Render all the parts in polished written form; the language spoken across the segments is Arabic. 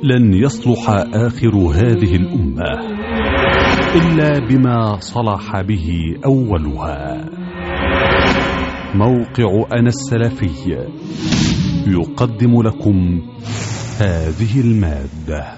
لن يصلح آخر هذه الأمة إلا بما صلح به أولها. موقع أنا السلفي يقدم لكم هذه المادة.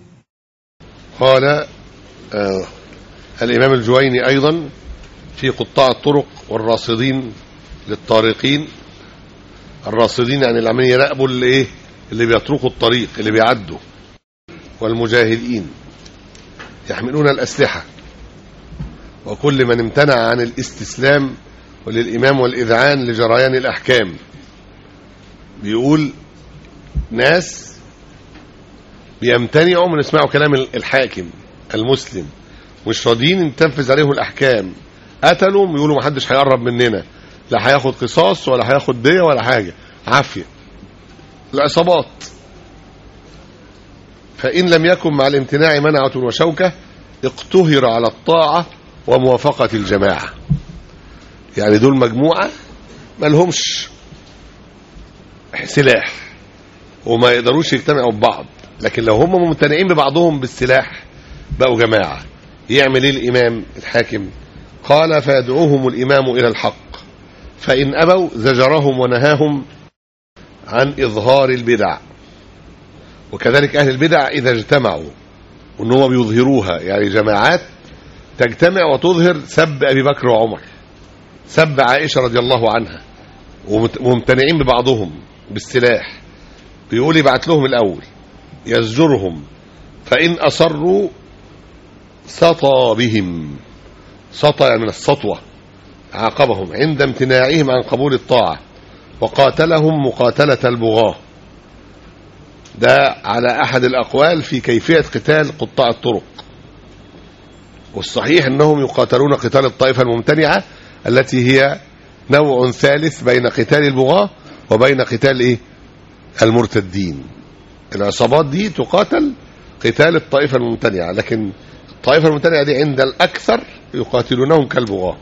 قال الإمام الجويني أيضا في قطاع الطرق والراصدين للطارقين. الراصدين يعني اللي عمالين يراقبوا اللي بيطرقوا الطريق، اللي بيعدوا. والمجاهدين يحملون الأسلحة، وكل من امتنع عن الاستسلام وللإمام والإذعان لجريان الأحكام. بيقول ناس بيمتنعوا من يسمعوا كلام الحاكم المسلم، مش راضيين تنفذ عليهم الأحكام. قتلوا بيقولوا محدش هيقرب مننا، لا هياخد قصاص ولا هياخد دية ولا حاجة، عافية. العصابات فإن لم يكن مع الامتناع منعة وشوكة اقتهر على الطاعة وموافقة الجماعة. يعني دول مجموعة ما لهمش سلاح وما يقدروش يجتمعوا ببعض، لكن لو هم ممتنعين ببعضهم بالسلاح بقوا جماعة. يعمل ايه الإمام الحاكم؟ قال فيدعوهم الإمام إلى الحق، فإن أبوا زجرهم ونهاهم عن إظهار البدع. وكذلك أهل البدع إذا اجتمعوا وأنهم بيظهروها، يعني جماعات تجتمع وتظهر سب أبي بكر وعمر، سب عائشة رضي الله عنها، وممتنعين ببعضهم بالسلاح، بيقول يبعت لهم الأول يزجرهم، فإن أصروا سطى بهم. سطى يعني من السطوة، عاقبهم عند امتناعهم عن قبول الطاعة، وقاتلهم مقاتلة البغاة. ده على أحد الأقوال في كيفية قتال قطاع الطرق. والصحيح أنهم يقاتلون قتال الطائفة الممتنعة التي هي نوع ثالث بين قتال البغاة وبين قتال المرتدين. العصابات دي تقاتل قتال الطائفة الممتنعة، لكن الطائفة الممتنعة دي عند الأكثر يقاتلونهم كالبغاة.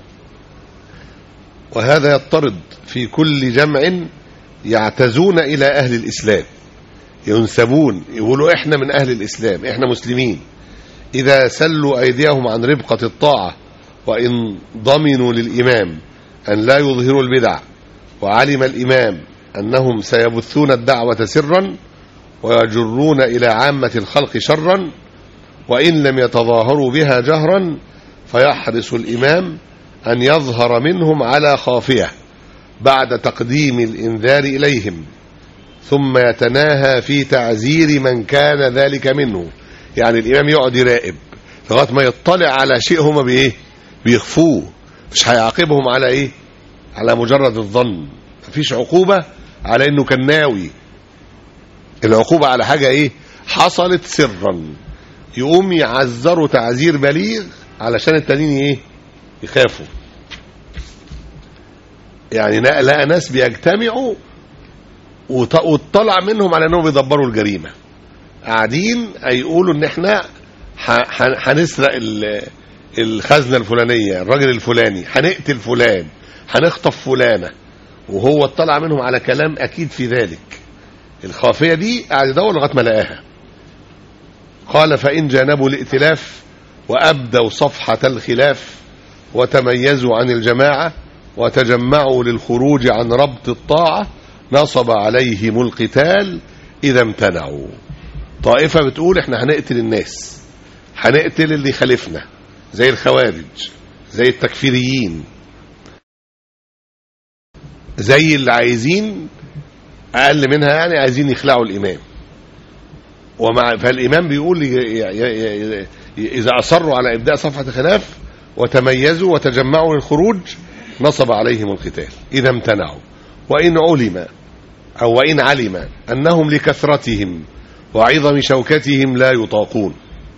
وهذا يضطرد في كل جمع يعتزون إلى أهل الإسلام، ينسبون يقولوا إحنا من أهل الإسلام، إحنا مسلمين. إذا سلوا أيديهم عن ربقة الطاعة وإن ضمنوا للإمام أن لا يظهروا البدع، وعلم الإمام أنهم سيبثون الدعوة سرا ويجرون إلى عامة الخلق شرا، وإن لم يتظاهروا بها جهرا فيحرص الإمام أن يظهر منهم على خافية بعد تقديم الإنذار إليهم، ثم يتناهى في تعزير من كان ذلك منه. يعني الإمام يقعد يراقب لغاية ما يطلع على شيء هم بيخفوه، مش هيعاقبهم على على مجرد الظن. مفيش عقوبة على إنه كان ناوي، العقوبة على حاجة حصلت سرا، يقوم يعذروا تعزير بليغ علشان التانيين يخافوا. يعني لقى ناس بيجتمعوا وطلع منهم على انهم بيدبروا الجريمه، قاعدين هيقولوا ان احنا هنسرق الخزنه الفلانيه، الراجل الفلاني، هنقتل فلان، هنخطف فلانه، وهو اطلع منهم على كلام اكيد في ذلك. الخافيه دي قاعد يدور لغايه ما لقاها. قال فان جانبوا الائتلاف وابدوا صفحه الخلاف وتميزوا عن الجماعه وتجمعوا للخروج عن ربط الطاعة نصب عليهم القتال إذا امتنعوا. طائفة بتقول احنا هنقتل الناس، هنقتل اللي خالفنا، زي الخوارج، زي التكفيريين، زي اللي عايزين أقل منها، يعني عايزين يخلعوا الإمام. فالإمام بيقول إذا أصروا على إبداء صفحة الخلاف وتميزوا وتجمعوا للخروج نصب عليهم القتال إذا امتنعوا، وإن علم أنهم لكثرتهم وعظم شوكتهم لا يطاقون،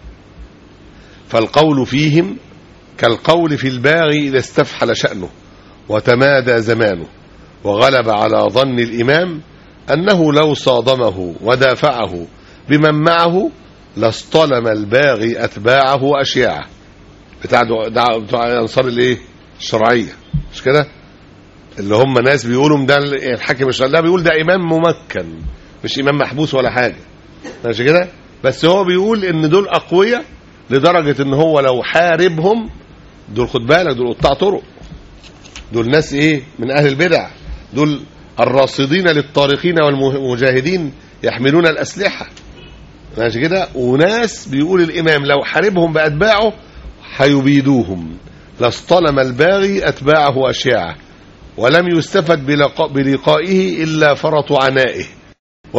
فالقول فيهم كالقول في الباغي إذا استفحل شأنه وتمادى زمانه وغلب على ظن الإمام أنه لو صادمه ودافعه بمن معه لاصطلم الباغي أتباعه وأشياعه. بتاع أنصار الشرعية، مش كده؟ اللي هم ناس بيقولوا ده الحاكم الشرعي، ده بيقول ده إمام ممكن، مش إمام محبوس ولا حاجة، ماشي كده؟ بس هو بيقول ان دول اقوياء لدرجة ان هو لو حاربهم، دول خد بالك دول قطاع طرق، دول ناس ايه من اهل البدع، دول الراصدين للطارقين والمجاهدين يحملون الاسلحة ماشي كده، وناس بيقول الامام لو حاربهم باتباعه هيبيدوهم، لاصطلم الباغي اتباعه اشياعه ولم يستفد بلقائه الا فرط عنائه.